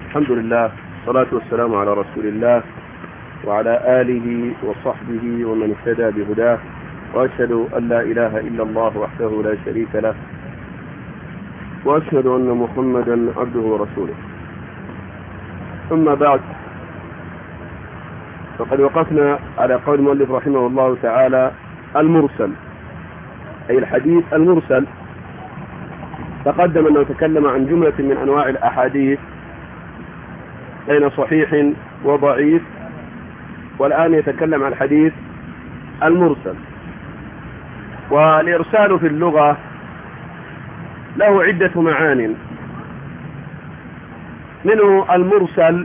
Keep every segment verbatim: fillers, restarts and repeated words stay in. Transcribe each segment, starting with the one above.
الحمد لله والصلاة والسلام على رسول الله وعلى آله وصحبه ومن اهتدى بهداه، وأشهد أن لا إله إلا الله وحده لا شريك له، وأشهد أن محمدا عبده ورسوله. ثم بعد، فقد وقفنا على قول المؤلف رحمه الله تعالى المرسل، أي الحديث المرسل. تقدم أنه تكلم عن جملة من أنواع الأحاديث بين صحيح وضعيف، والآن يتكلم عن الحديث المرسل. والإرسال في اللغة له عدة معان، منه المرسل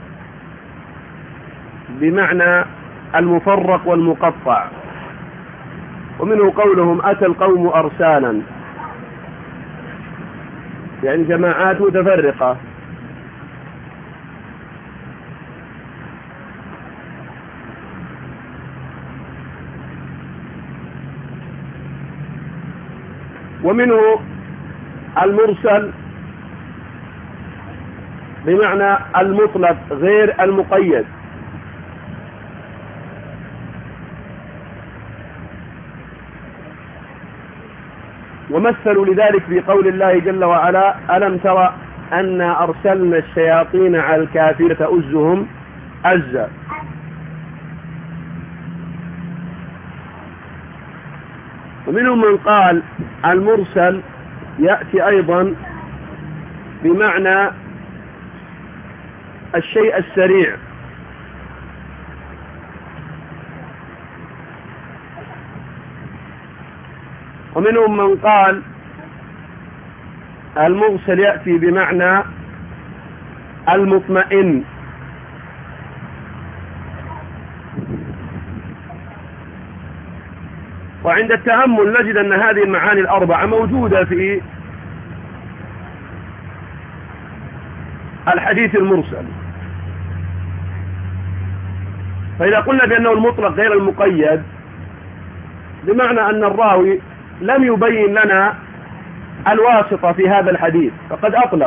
بمعنى المفرق والمقطع، ومنه قولهم أتى القوم أرسالا، يعني جماعات متفرقة. ومنه المرسل بمعنى المطلق غير المقيد، ومثلوا لذلك في قول الله جل وعلا: ألم ترى أنا أرسلنا الشياطين على الكافرين تؤزهم أزا. ومنهم من قال المرسل يأتي أيضا بمعنى الشيء السريع، ومنهم من قال المرسل يأتي بمعنى المطمئن. وعند التأمل نجد أن هذه المعاني الأربعة موجودة في الحديث المرسل. فإذا قلنا بأنه المطلق غير المقيد، بمعنى أن الراوي لم يبين لنا الواسطة في هذا الحديث، فقد أطلق،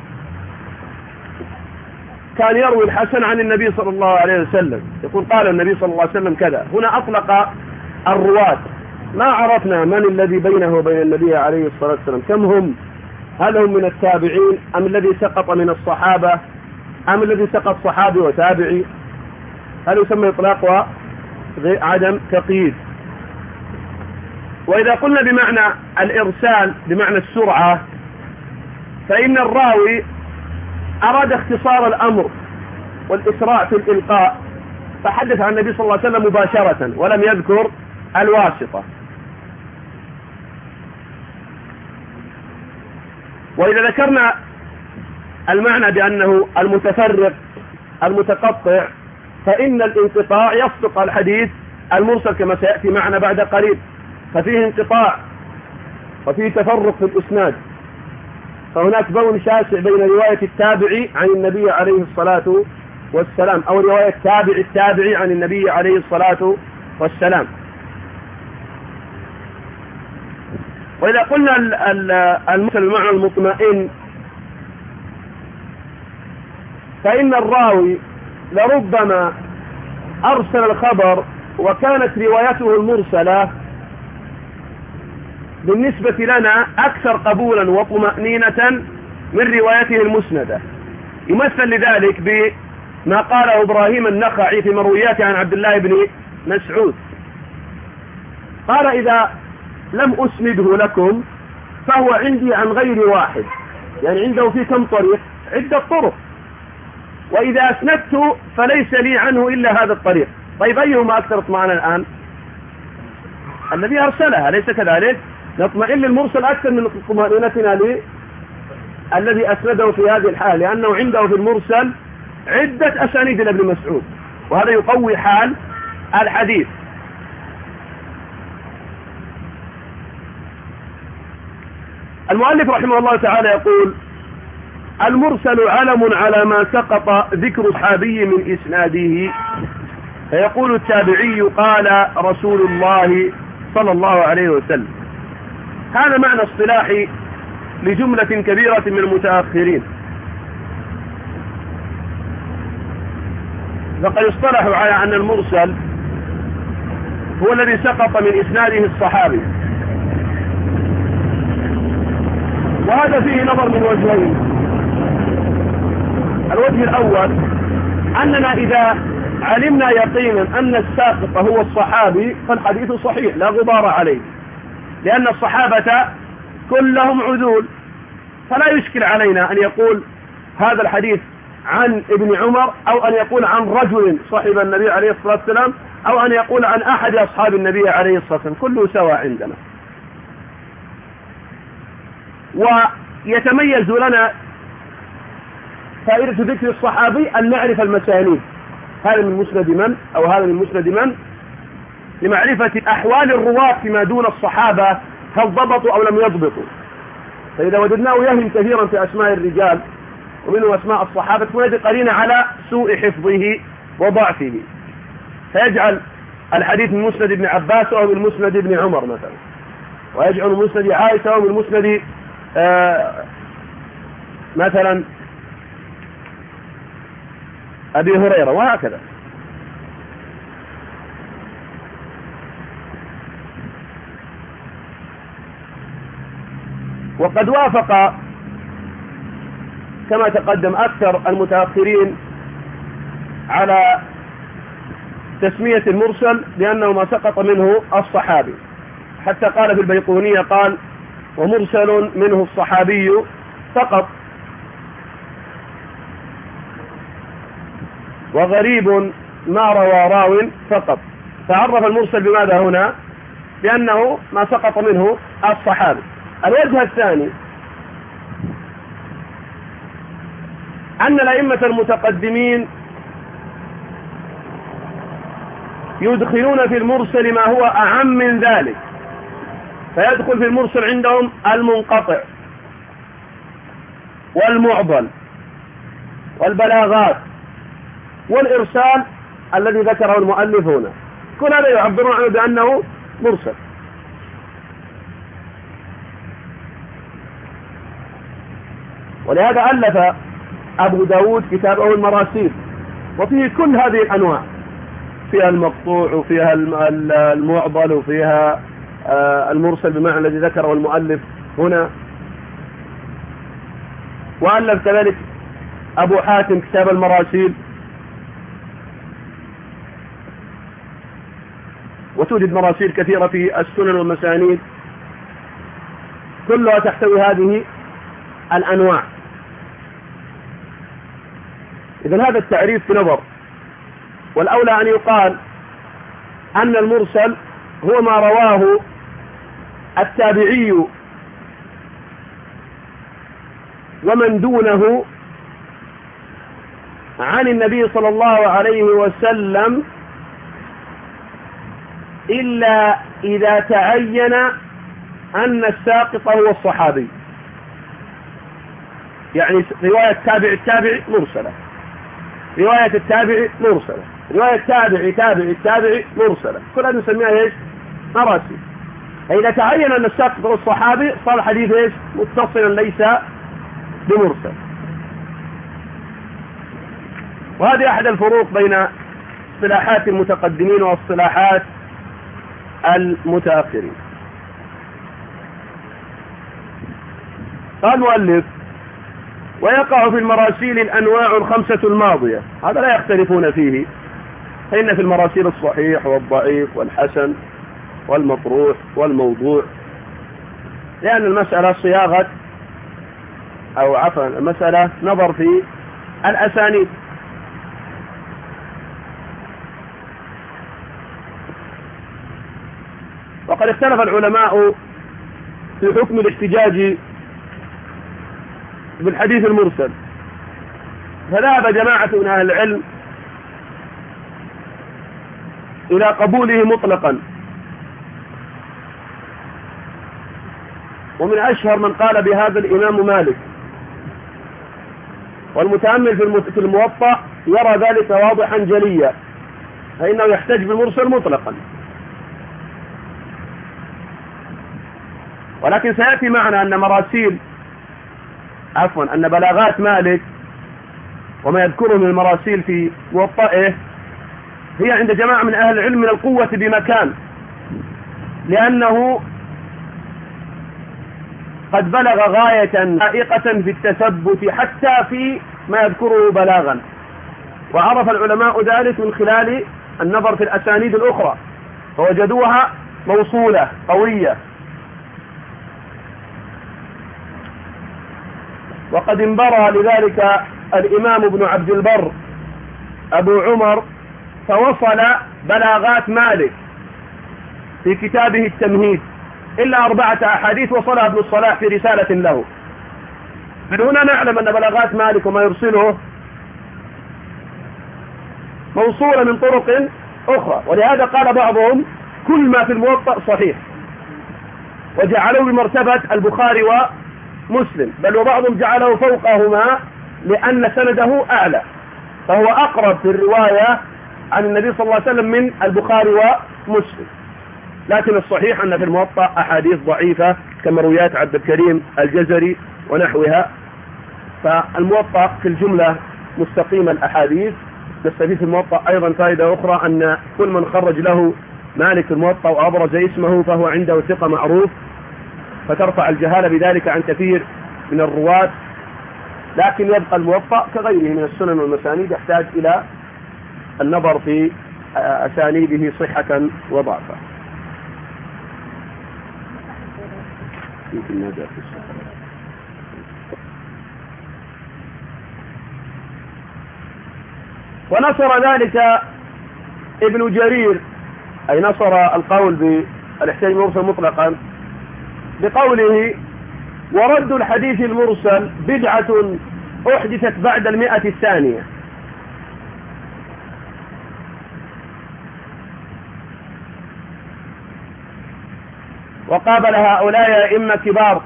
كان يروي الحسن عن النبي صلى الله عليه وسلم، يقول قال النبي صلى الله عليه وسلم كذا. هنا أطلق الرواة، ما عرفنا من الذي بينه وبين النبي عليه الصلاة والسلام، كم هم، هل هم من التابعين أم الذي سقط من الصحابة أم الذي سقط صحابي وتابعي، هل يسمى إطلاق وعدم تقييد. وإذا قلنا بمعنى الإرسال بمعنى السرعة، فإن الراوي أراد اختصار الأمر والإسراع في الإلقاء، فحدث عن النبي صلى الله عليه وسلم مباشرة ولم يذكر الواسطة. وإذا ذكرنا المعنى بأنه المتفرق المتقطع، فإن الانقطاع يصدق الحديث المرسل كما سيأتي معنا بعد قليل، ففيه انقطاع وفيه تفرق في الإسناد، فهناك بون شاسع بين رواية التابعي عن النبي عليه الصلاة والسلام أو رواية تابع التابعي عن النبي عليه الصلاة والسلام. وإذا قلنا المرسل بمعنى المطمئن، فإن الراوي لربما أرسل الخبر وكانت روايته المرسلة بالنسبة لنا أكثر قبولا وطمأنينة من روايته المسندة. يمثل لذلك بما قاله إبراهيم النخعي في مروياته عن عبد الله بن مسعود، قال: إذا لم أسنده لكم فهو عندي عن غير واحد، يعني عنده في كم طريق؟ عدة طرق، وإذا أسندته فليس لي عنه إلا هذا الطريق. طيب أيهما أكثر اطمئنانا الآن؟ الذي أرسلها، ليس كذلك؟ نطمئن للمرسل أكثر من طمأنينتنا الذي أسنده في هذه الحالة، لأنه عنده في المرسل عدة أسانيد لابن مسعود، وهذا يقوي حال الحديث. المؤلف رحمه الله تعالى يقول: المرسل علم على ما سقط ذكر صحابي من إسناده، فيقول التابعي قال رسول الله صلى الله عليه وسلم. هذا معنى اصطلاحي لجملة كبيرة من المتأخرين، فقد اصطلحوا على أن المرسل هو الذي سقط من إسناده الصحابي، وهذا فيه نظر من وجهين. الوجه الأول أننا إذا علمنا يقينا أن الساقط هو الصحابي فالحديث صحيح لا غبار عليه، لأن الصحابة كلهم عدول، فلا يشكل علينا أن يقول هذا الحديث عن ابن عمر، أو أن يقول عن رجل صاحب النبي عليه الصلاة والسلام، أو أن يقول عن أحد أصحاب النبي عليه الصلاة والسلام، كله سواء عندنا. ويتميز لنا فائدة ذكر الصحابي أن نعرف المسانيد، هذا من مسند من أو هذا من مسند من، لمعرفة أحوال الرواة فيما دون الصحابة، هل ضبطوا أو لم يضبطوا. فإذا وجدناه يهم كثيرا في أسماء الرجال ومنه أسماء الصحابة تكون هذه قرينة على سوء حفظه وضعفه، فيجعل الحديث من مسند ابن عباس أو من مسند ابن عمر مثلا، ويجعل من مسند عائشة أو من مسند آه مثلا أبي هريرة، وهكذا. وقد وافق كما تقدم أكثر المتأخرين على تسمية المرسل لأنه ما سقط منه الصحابي، حتى قال في البيقونية قال ومرسل منه الصحابي فقط، وغريب ما روى راو فقط. فعرف المرسل بماذا هنا؟ لأنه ما سقط منه الصحابي. الوجه الثاني أن الأئمة المتقدمين يدخلون في المرسل ما هو أعم من ذلك، فيدخل في المرسل عندهم المنقطع والمعضل والبلاغات والإرسال الذي ذكره المؤلف هنا، كل هذا يعبرون عنه بأنه مرسل. ولهذا ألف أبو داود كتابه المراسيل، وفيه كل هذه الأنواع، فيها المقطوع وفيها المعضل وفيها المرسل بمعنى الذي ذكره المؤلف هنا. وألف كذلك أبو حاتم كتاب المراسيل، وتوجد مراسيل كثيرة في السنن والمسانيد كلها تحتوي هذه الأنواع. إذن هذا التعريف في نظر، والأولى أن يقال أن المرسل هو ما رواه التابعي ومن دونه عن النبي صلى الله عليه وسلم، إلا إذا تعين أن الساقط هو الصحابي. يعني رواية تابع التابع مرسلة، رواية التابع مرسلة، رواية تابع تابع التابع مرسلة، كل هذا نسميها ايش؟ مراسيل. فإذا تعين أن الساقط هو الصحابي صار الحديث ايش؟ متصلا ليس بمرسل. وهذه أحد الفروق بين اصطلاحات المتقدمين واصطلاحات المتأخرين. قال المؤلف ويقع في المراسيل الأنواع الخمسة الماضية، هذا لا يختلفون فيه، فإن في المراسيل الصحيح والضعيف والحسن والمطروح والموضوع، لأن المسألة صياغة أو عفوا المسألة نظر في الأسانيد. وقد اختلف العلماء في حكم الاحتجاج بالحديث المرسل، فذهب جماعة من أهل العلم إلى قبوله مطلقا، ومن أشهر من قال بهذا الإمام مالك، والمتأمل في الموطأ يرى ذلك واضحا جليا، فإنه يحتج بالمرسل مطلقا. ولكن سيأتي معنا أن مراسيل عفوا أن بلاغات مالك وما يذكره من المراسيل في موطئه هي عند جماعة من أهل العلم من القوة بمكان، لأنه قد بلغ غاية حقيقة في التثبت حتى في ما يذكره بلاغا، وعرف العلماء ذلك من خلال النظر في الأسانيد الأخرى فوجدوها موصولة قوية. وقد انبرى لذلك الإمام ابن عبد البر أبو عمر فوصل بلاغات مالك في كتابه التمهيد إلا أربعة أحاديث وصلها ابن الصلاح في رسالة له. من هنا نعلم أن بلاغات مالك وما يرسله موصولة من طرق أخرى، ولهذا قال بعضهم كل ما في الموطأ صحيح، وجعلوا بمرتبة البخاري ومسلم، بل وبعضهم جعله فوقهما لأن سنده أعلى، فهو أقرب في الرواية عن النبي صلى الله عليه وسلم من البخاري ومسلم. لكن الصحيح أن في الموطأ أحاديث ضعيفة كمرويات عبد الكريم الجزري ونحوها، فالموطأ في الجملة مستقيم الأحاديث. نستفيد في الموطأ أيضا فائدة أخرى، أن كل من خرج له مالك الموطأ وأبرز اسمه فهو عنده ثقة معروف، فترفع الجهالة بذلك عن كثير من الرواة. لكن يبقى الموطأ كغيره من السنن والمسانيد يحتاج إلى النظر في أسانيده صحة وضعفا. ونصر ذلك ابن جرير، أي نصر القول بالاحتجاج المرسل مطلقا بقوله: ورد الحديث المرسل بدعة أحدثت بعد المئة الثانية. وقابل هؤلاء أئمة كبار،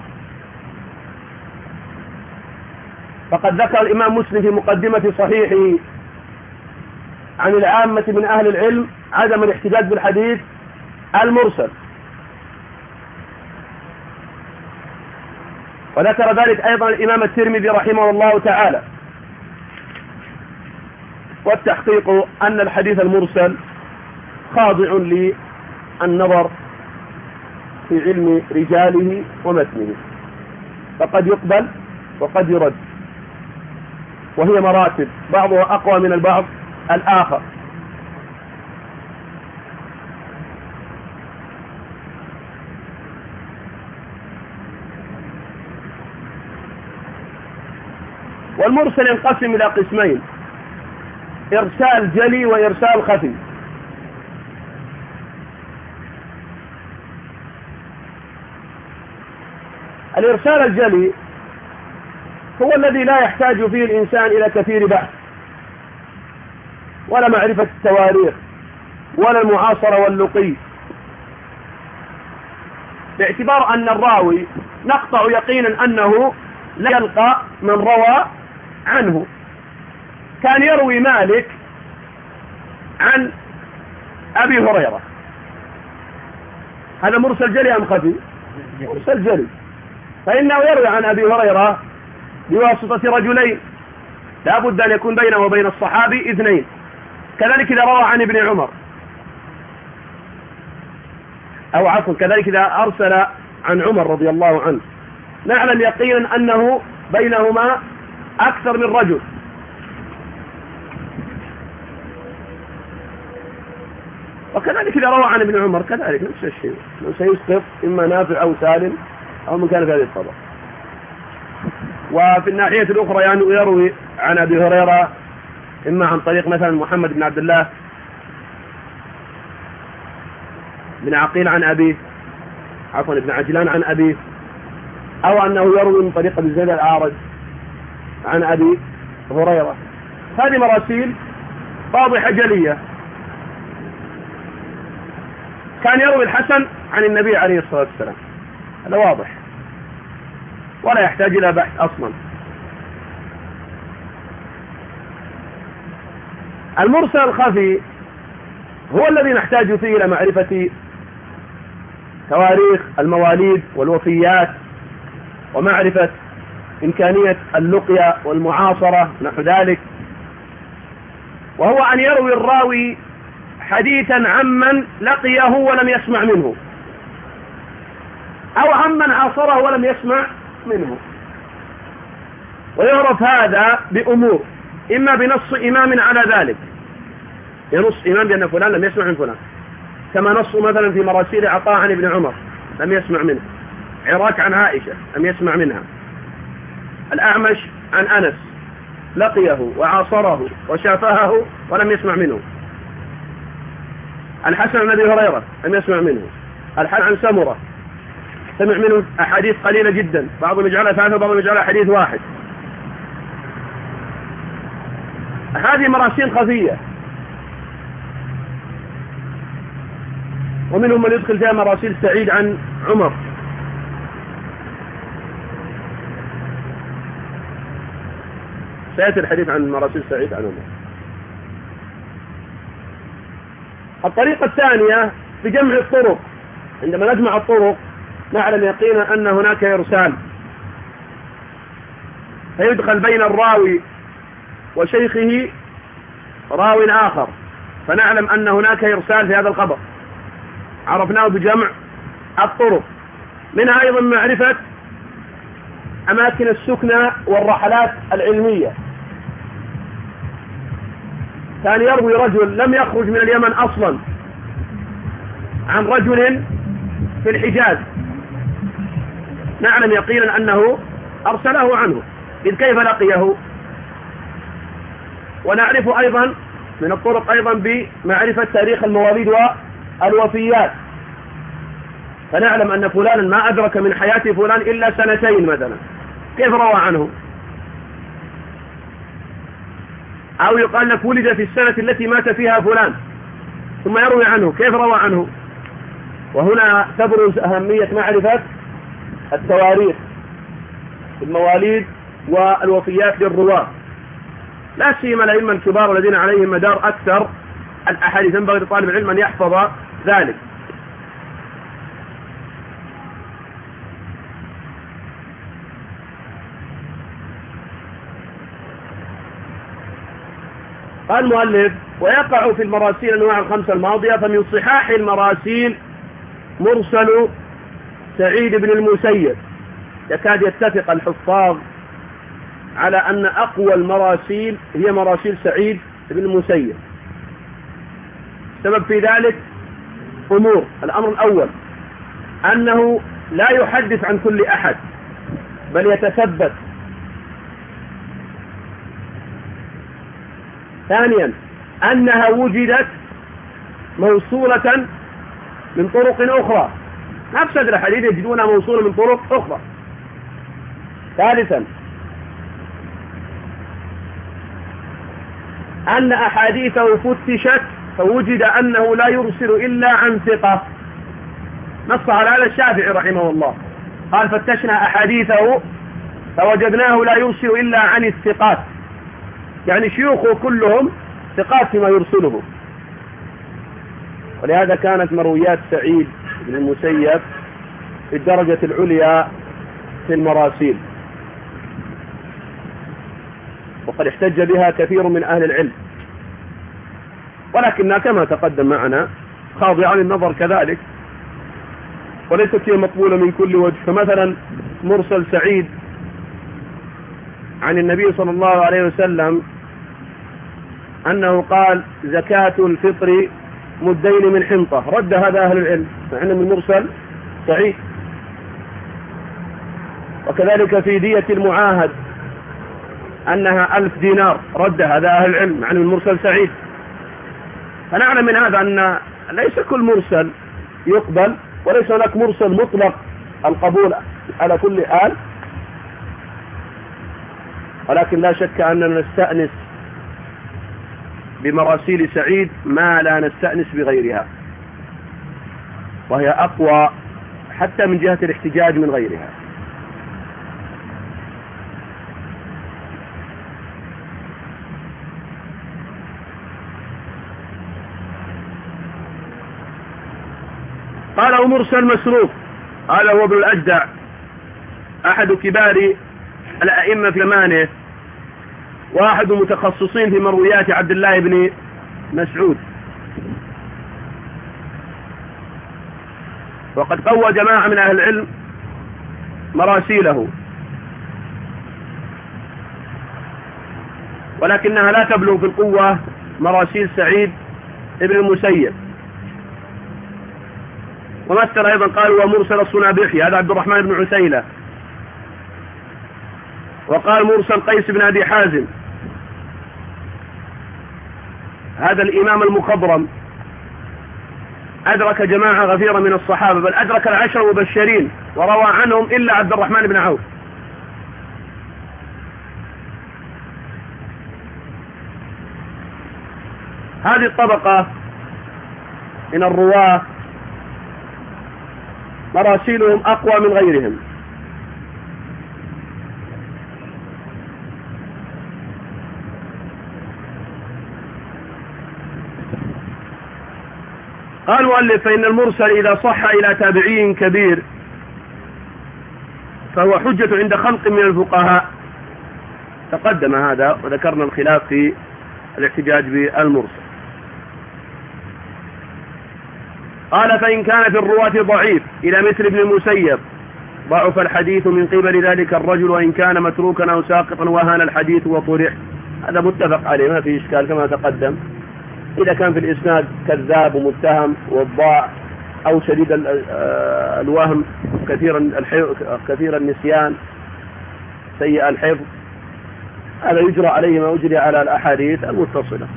فقد ذكر الإمام مسلم في مقدمة صحيحه عن العامة من أهل العلم عدم الاحتجاج بالحديث المرسل، وذكر ذلك أيضا الإمام الترمذي رحمه الله تعالى. والتحقيق أن الحديث المرسل خاضع للنظر في علم رجاله ومتنه، فقد يقبل وقد يرد، وهي مراتب بعضها أقوى من البعض الآخر. والمرسل ينقسم إلى قسمين: إرسال جلي وإرسال خفي. الإرسال الجلي هو الذي لا يحتاج فيه الإنسان إلى كثير بحث ولا معرفة التواريخ ولا المعاصرة واللقي، باعتبار أن الراوي نقطع يقينا أنه لا يلقى من روى عنه. كان يروي مالك عن أبي هريرة، هذا مرسل جلي أم خفي؟ مرسل جلي، فإنه يروي عن أبي هريرة بواسطة رجلين لا بد أن يكون بينه وبين الصحابي اثنين. كذلك إذا روى عن ابن عمر، أو عفوا كذلك إذا أرسل عن عمر رضي الله عنه، نعلم يقينا أنه بينهما أكثر من رجل. وكذلك إذا روى عن ابن عمر كذلك نفس الشيء، سيسقط إما نافع أو سالم أو من كان في هذه الطبقة. وفي الناحية الأخرى يعني يروي عن أبي هريرة إما عن طريق مثلا محمد بن عبد الله بن عقيل عن أبيه، عفوا ابن عجلان عن أبيه، أو أنه يروي من طريق أبي زيد الأعرج عن أبي هريرة. هذه مراسيل واضحة جلية. كان يروي الحسن عن النبي عليه الصلاة والسلام، هذا واضح ولا يحتاج إلى بحث أصلا. المرسل الخفي هو الذي نحتاج فيه إلى معرفة تواريخ المواليد والوفيات، ومعرفة إمكانية اللقيا والمعاصرة نحو ذلك، وهو أن يروي الراوي حديثا عمن لقيه ولم يسمع منه، أو عمن عاصره ولم يسمع منه. ويعرف هذا بأمور، إما بنص إمام على ذلك، ينص إمام بأن فلان لم يسمع من فلان، كما نص مثلا في مراسيل عطاء عن ابن عمر لم يسمع منه، عراك عن عائشة لم يسمع منها، الأعمش عن أنس لقيه وعاصره وشافهه ولم يسمع منه، الحسن عن أبي هريرة لم يسمع منه، الحسن عن سمرة سمع منه أحاديث قليلة جدا، بعضهم يجعلها ثلاثة وبعضهم يجعلها حديث واحد. هذه مراسيل خفية، ومنهم من يدخل فيها مراسيل سعيد عن عمر. سيأتي الحديث عن مراسيل سعيد عن عمر. الطريقة الثانية بجمع الطرق، عندما نجمع الطرق نعلم يقينا أن هناك إرسال، فيدخل بين الراوي وشيخه راو آخر، فنعلم أن هناك إرسال في هذا الخبر، عرفناه بجمع الطرق. منها أيضا معرفة أماكن السكنى والرحلات العلمية، كان يروي رجل لم يخرج من اليمن أصلا عن رجل في الحجاز، نعلم يقينا أنه أرسله عنه، إذ كيف لقيه. ونعرف أيضا من الطرق أيضا بمعرفة تاريخ المواليد والوفيات، فنعلم أن فلانا ما أدرك من حياة فلان إلا سنتين مثلا، كيف روى عنه؟ أو يقال لك ولد في السنة التي مات فيها فلان ثم يروي عنه، كيف روى عنه؟ وهنا تبرز أهمية معرفة التواريخ المواليد والوفيات للرواة، لا سيما الأئمة الكبار الذين عليهم مدار أكثر الأحاديث، ينبغي لطالب العلم أن يحفظ ذلك. قال المؤلف: ويقع في المراسيل الأنواع الخمسة الماضية، فمن صحاح المراسيل مرسل سعيد بن المسيب. يكاد يتفق الحفاظ على أن أقوى المراسيل هي مراسيل سعيد بن المسيب. السبب في ذلك أمور: الأمر الأول أنه لا يحدث عن كل أحد بل يتثبت. ثانيا أنها وجدت موصولة من طرق أخرى، نفس الحديث يجدونها موصولة من طرق أخرى. ثالثا أن أحاديثه فتشت فوجد أنه لا يرسل إلا عن ثقة، نص على هذا الشافعي رحمه الله، قال: فتشنا أحاديثه فوجدناه لا يرسل إلا عن الثقات، يعني شيوخه كلهم ثقات فيما يرسله. ولهذا كانت مرويات سعيد بن المسيب في الدرجة العليا في المراسيل، وقد احتج بها كثير من أهل العلم، ولكنها كما تقدم معنا خاضعة للنظر كذلك، وليست هي مقبولة من كل وجه. فمثلا مرسل سعيد عن النبي صلى الله عليه وسلم أنه قال: زكاة الفطر مدين من حنطة، رد هذا أهل العلم مع أنه من مرسل سعيد. وكذلك في دية المعاهد أنها ألف دينار، رد هذا أهل العلم مع أنه من مرسل سعيد. فنعلم من هذا أن ليس كل مرسل يقبل، وليس هناك مرسل مطلق القبول على كل حال، ولكن لا شك أننا نستأنس بمراسيل سعيد ما لا نستأنس بغيرها، وهي أقوى حتى من جهة الاحتجاج من غيرها. قال: ومرسل مسروق، هذا هو ابن الأجدع أحد كبار الأئمة في زمانه، واحد متخصصين في مرويات عبد الله بن مسعود، وقد قوى جماعة من أهل العلم مراسيله، ولكنها لا تبلغ في القوة مراسيل سعيد ابن المسيب. ومثل أيضا قال ومرسل الصنابحي، هذا عبد الرحمن بن عسيلة. وقال مرسل قيس بن أبي حازم، هذا الإمام المخضرم أدرك جماعة غفيرة من الصحابة، بل أدرك العشر المبشرين وروى عنهم إلا عبد الرحمن بن عوف. هذه الطبقة من الرواة مراسيلهم أقوى من غيرهم. قال المؤلف فإن المرسل إذا صح إلى تابعي كبير فهو حجة عند خلق من الفقهاء. تقدم هذا وذكرنا الخلاف في الاحتجاج بالمرسل. قال فإن كان في الرواة ضعيف إلى مثل ابن المسيب ضعف الحديث من قبل ذلك الرجل، وإن كان متروكا أو ساقطا وهان الحديث وطرح. هذا متفق عليه ما فيه إشكال كما تقدم. إذا كان في الإسناد كذاب ومتهم وضاع أو شديد الوهم كثير كثير النسيان سيء الحفظ، هذا يجرى عليه ما يجري على الأحاديث المتصلة.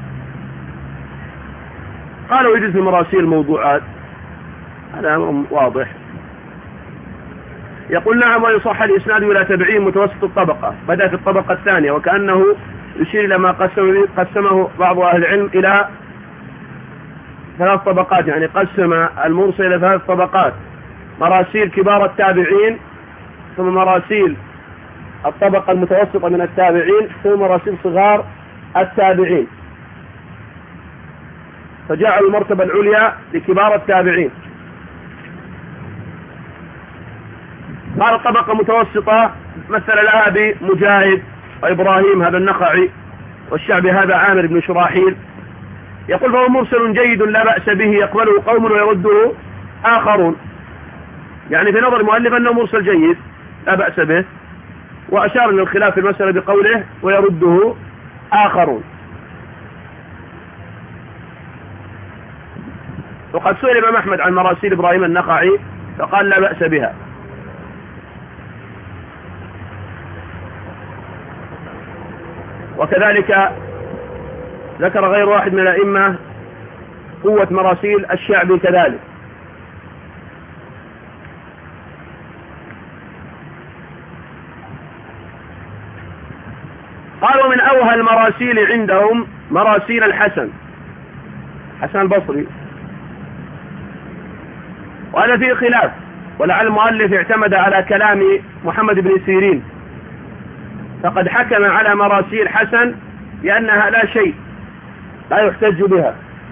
قالوا يجوز في مراسيل الموضوعات، هذا أمر واضح. يقول نعم ويصح الإسناد إلى تبعين متوسط الطبقة، بدأ في الطبقة الثانية، وكأنه يشير إلى ما قسم قسمه بعض أهل العلم إلى ثلاث طبقات، يعني قسم المرسل إلى ثلاث طبقات: مراسيل كبار التابعين، ثم مراسيل الطبقة المتوسطة من التابعين، ثم مراسيل صغار التابعين، فجعل المرتبة العليا لكبار التابعين. قال الطبقة متوسطة مثل لها بمجاهد وإبراهيم هذا النخعي والشعبي هذا عامر بن شراحيل. يقول فهو مرسل جيد لا بأس به يقبله قوم ويرده آخرون، يعني في نظر المؤلف أنه مرسل جيد لا بأس به، وأشار للخلاف في المسألة بقوله ويرده آخرون. وقد سئل الإمام أحمد عن مراسيل إبراهيم النخعي فقال لا بأس بها. وكذلك ذكر غير واحد من الأئمة قوة مراسيل الشعبي كذلك. قالوا من أوهى المراسيل عندهم مراسيل الحسن حسن البصري، وهذا فيه خلاف، ولعل المؤلف اعتمد على كلام محمد بن سيرين، فقد حكم على مراسيل حسن لأنها لا شيء لا يحتج بها،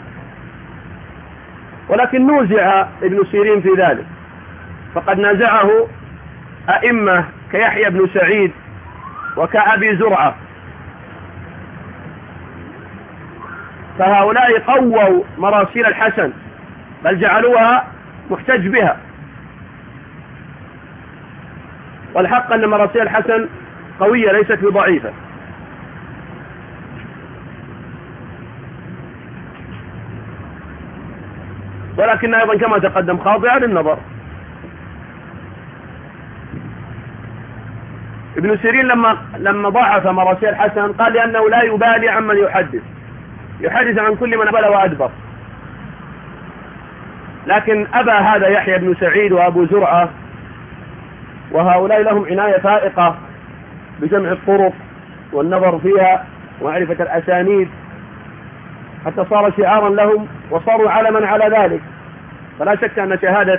ولكن نوزع ابن سيرين في ذلك، فقد نازعه أئمة كيحيى بن سعيد وكأبي زرعة، فهؤلاء قووا مراسيل الحسن بل جعلوها محتج بها. والحق أن مراسيل الحسن قوية ليست بضعيفة. ولكن أيضا كما تقدم خاضعة للنظر. ابن سيرين لما لما ضعف مراسيل الحسن قال لأنه لا يبالي عمن يحدث، يحدث عن كل من أبل وأدبر. لكن أبى هذا يحيى بن سعيد وأبو زرعة، وهؤلاء لهم عناية فائقة بجمع الطرق والنظر فيها ومعرفة الأسانيد، حتى صار شعارا لهم وصاروا علما على ذلك. فلا شك أن شهادة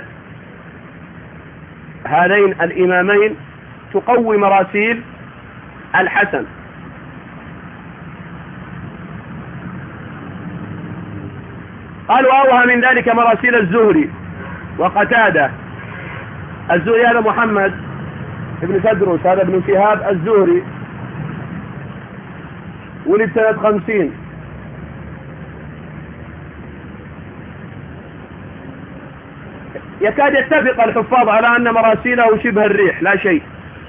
هذين الإمامين تقوي مراسيل الحسن. قالوا أوها من ذلك مراسيل الزهري وقتادة. الزهري هذا محمد ابن تدرس، هذا ابن شهاب الزهري، ولد سنة خمسين، يكاد يتفق الحفاظ على أن مراسيله شبه الريح لا شيء،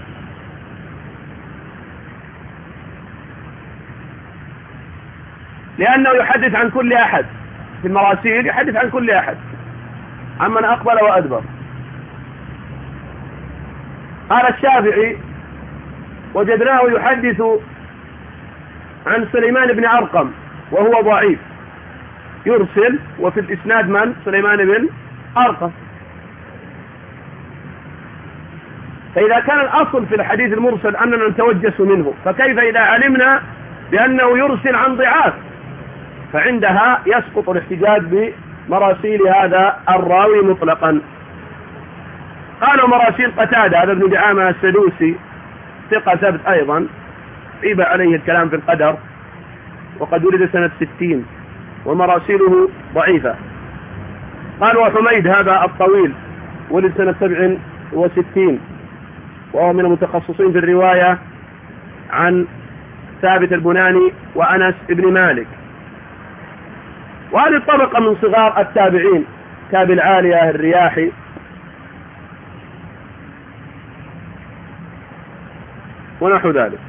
لأنه يحدث عن كل أحد في المراسيل، يحدث عن كل أحد عمن أقبل وأدبر. قال الشافعي وجدناه يحدث عن سليمان بن أرقم وهو ضعيف، يرسل وفي الإسناد من؟ سليمان بن أرقم. فإذا كان الأصل في الحديث المرسل أننا نتوجس منه، فكيف إذا علمنا بأنه يرسل عن ضعاف؟ فعندها يسقط الاحتجاج بمراسيل هذا الراوي مطلقا. قالوا مراسيل قتادة، هذا ابن دعامة السدوسي ثقة ثبت أيضا، عيب عليه الكلام في القدر، وقد ولد سنة ستين ومراسيله ضعيفة. قال وحميد هذا الطويل ولد سنة سبع وستين وهو من المتخصصين في الرواية عن ثابت البناني وأنس بن مالك. وهذه الطبقة من صغار التابعين كابي العالية الرياحي. ونحو ذلك.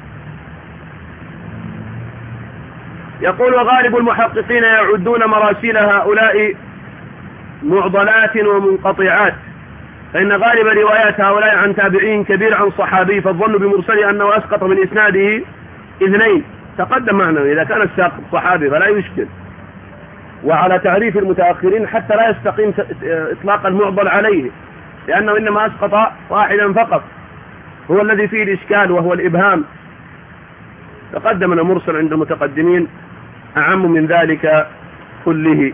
يقول وغالب المحققين يعدون مراسيل هؤلاء معضلات ومنقطعات، فإن غالب روايات هؤلاء عن تابعين كبير عن صحابي، فالظن بمرسل أنه أسقط من إسناده اثنين. تقدم معنا إذا كان الساقط صحابي فلا يشكل. وعلى تعريف المتأخرين حتى لا يستقيم إطلاق المعضل عليه، لأنه إنما أسقط واحدا فقط هو الذي فيه الإشكال وهو الإبهام. تقدم أن مرسل عند المتقدمين أعم من ذلك كله.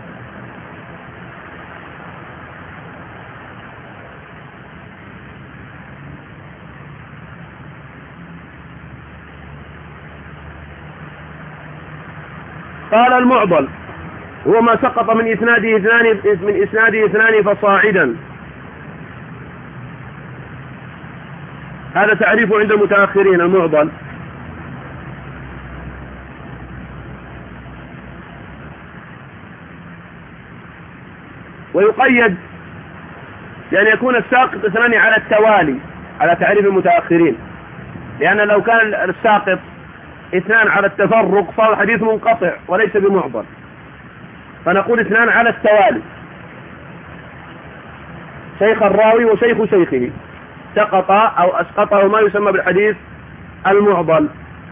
قال المعضل هو ما سقط من إسناده اثنان من إسناده اثنان فصاعدا. هذا تعريفه عند المتأخرين المعضل. ويقيد بأن يكون الساقط اثنان على التوالي على تعريف المتأخرين، لأن لو كان الساقط اثنان على التفرق صار الحديث منقطع وليس بمعضل، فنقول اثنان على التوالي، شيخ الراوي وشيخ شيخه سقط أو أسقطه ما يسمى بالحديث المعضل.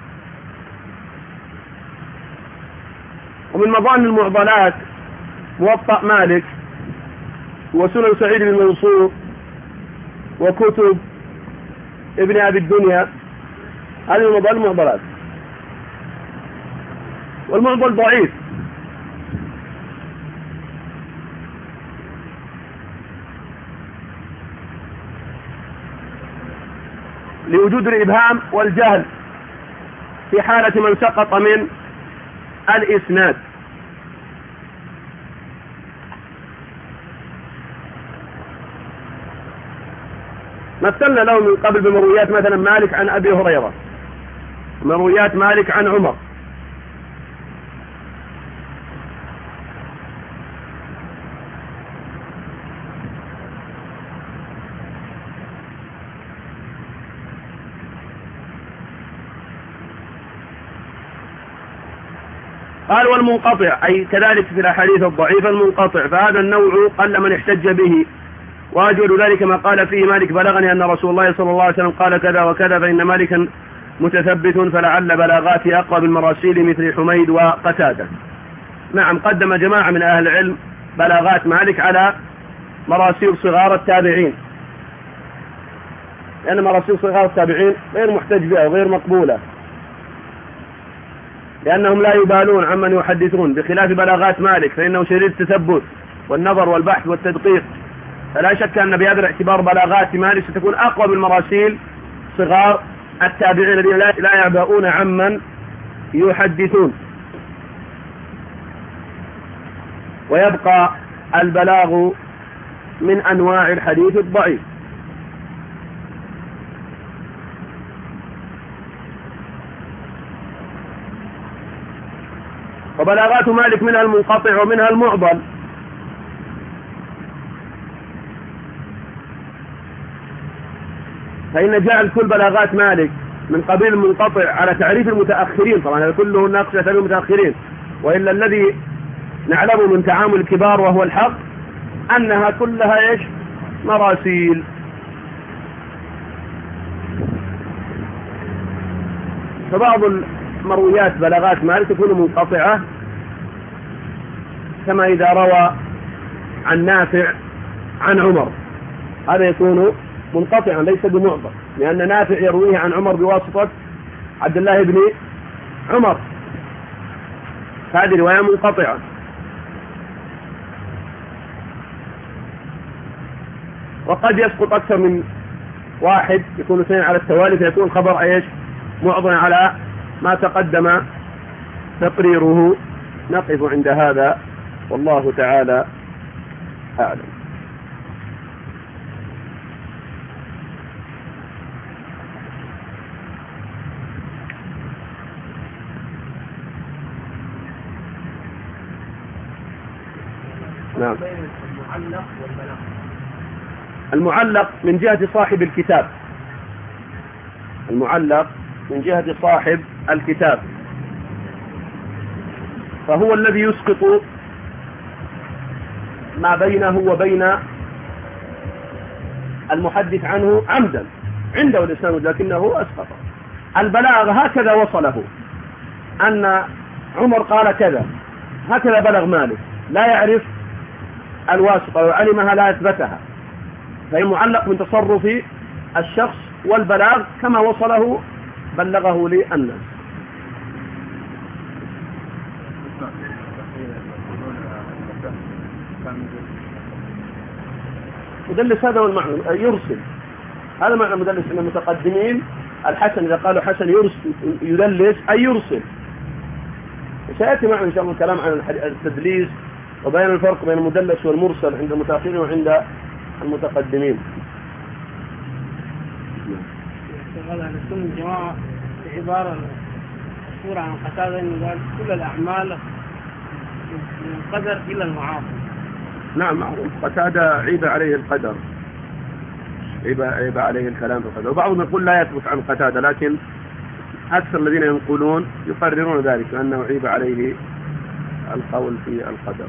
ومن مظان المعضلات موطأ مالك وسنن سعيد بن منصور وكتب ابن أبي الدنيا، هذه مظان المعضلات. والمعضل ضعيف لوجود الإبهام والجهل في حالة من سقط من الإسناد. مثلنا له من قبل بمرويات مثلا مالك عن أبي هريرة، مرويات مالك عن عمر. قال والمنقطع أي كذلك في الأحاديث الضعيفة المنقطع، فهذا النوع قل من احتج به. وأجود ذلك ما قال فيه مالك بلغني أن رسول الله صلى الله عليه وسلم قال كذا وكذا، فإن مالكا متثبت فلعل بلاغاته أقوى بالمراسيل مثل حميد وقتادة. نعم قدم جماعة من أهل العلم بلاغات مالك على مراسيل صغار التابعين، لأن مراسيل صغار التابعين غير محتج بها وغير مقبولة، لأنهم لا يبالون عمن يحدثون، بخلاف بلاغات مالك فإنه شديد التثبت والنظر والبحث والتدقيق. فلا شك أن بهذا الاعتبار بلاغات مالك ستكون أقوى من مراسيل صغار التابعين الذين لا يعبؤون عمن يحدثون. ويبقى البلاغ من أنواع الحديث الضعيف. وبلاغات مالك منها المنقطع ومنها المعضل. فإن جعل كل بلاغات مالك من قبيل المنقطع على تعريف المتأخرين، طبعا هذا كله ناقص تعريف المتأخرين، وإلا الذي نعلمه من تعامل الكبار وهو الحق أنها كلها إيش؟ مراسيل. فبعض المرويات بلاغات مالك تكون منقطعة، كما إذا روى عن نافع عن عمر، هذا يكون منقطعا ليس بمعضل، لأن نافع يرويه عن عمر بواسطة عبد الله بن عمر، هذه رواية منقطعة. وقد يسقط أكثر من واحد، يكون اثنين على التوالي، فيكون الخبر ايش؟ معضل على ما تقدم تقريره. نقف عند هذا والله تعالى أعلم. نعم. المعلق من جهة صاحب الكتاب، المعلق من جهة صاحب الكتاب فهو الذي يسقط ما بينه وبين المحدث عنه عمدا، عنده الإسناد لكنه أسقط. البلاغ هكذا وصله أن عمر قال كذا، هكذا بلغ مالك، لا يعرف الواسطة، وعلمها لا يثبتها، فهي معلق من تصرف الشخص، والبلاغ كما وصله بلغه للناس. مدلس هذا هو المعنى، يرسل، هذا معنى مدلس. ان المتقدمين الحسن اذا قالوا حسن يرسل يدلس اي يرسل. سياتي معنا ان شاء الله الكلام عن التدليس وبين الفرق بين المدلس والمرسل عند المتاخرين وعند المتقدمين. هذا نكون الجماعة عبارة مشهورة عن قتادة إنه قال كل الأعمال من القدر إلا المعاصي. نعم معروف، قتادة عيب عليه القدر، عيب, عيب عليه الكلام في القدر. وبعضهم يقول لا يثبت عن قتادة، لكن أكثر الذين ينقلون يقررون ذلك لأنه عيب عليه القول في القدر.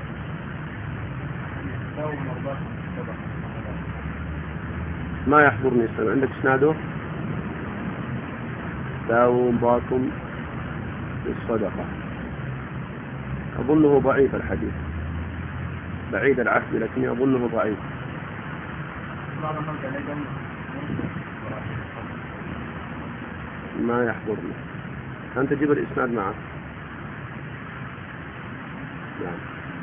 ما يحضرني السنة. عندك اسناده؟ داوم باكم بالصدقة. أظنه ضعيف الحديث، بعيد العهد، لكن أظنه ضعيف. ما يحضرني. أنت جيب الإسناد معك. نعم.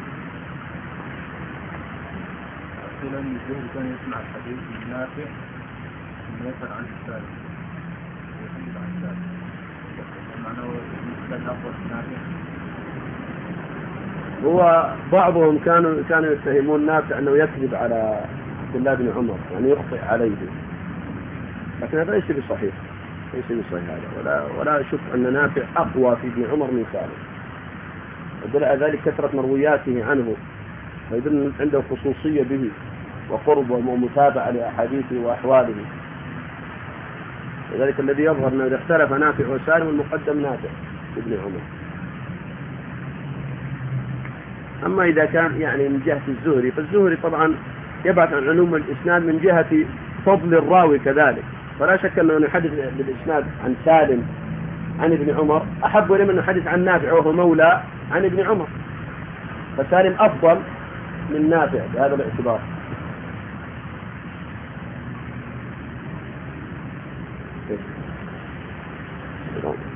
أصلا الجهد كان يسمع الحديث النافع يسأل عن السالم يسأل عن السالم معناه الإسلام أفضل النافع. هو بعضهم كانوا كانوا يتهمون نافع أنه يكذب على عبد الله بن عمر، يعني يخطئ عليه، لكن هذا ليس بصحيح، ليس بصحيح هذا، ولا ولا أشك أن نافع أقوى في ابن عمر من سالم، ودل على ذلك كثرة مروياته عنه، ويدل عنده خصوصية به وقرب ومتابعة لأحاديثه وأحواله. لذلك الذي يظهر أنه إذا اختلف نافع وسالم المقدم نافع ابن عمر. أما إذا كان يعني من جهة الزهري، فالزهري طبعا يبحث عن علوم الإسناد من جهة فضل الراوي كذلك، فلا شك أنه يحدث بالإسناد عن سالم عن ابن عمر أحب إليه من يحدث عن نافع وهو مولى عن ابن عمر، فسالم أفضل من نافع بهذا الاعتبار. Thank you.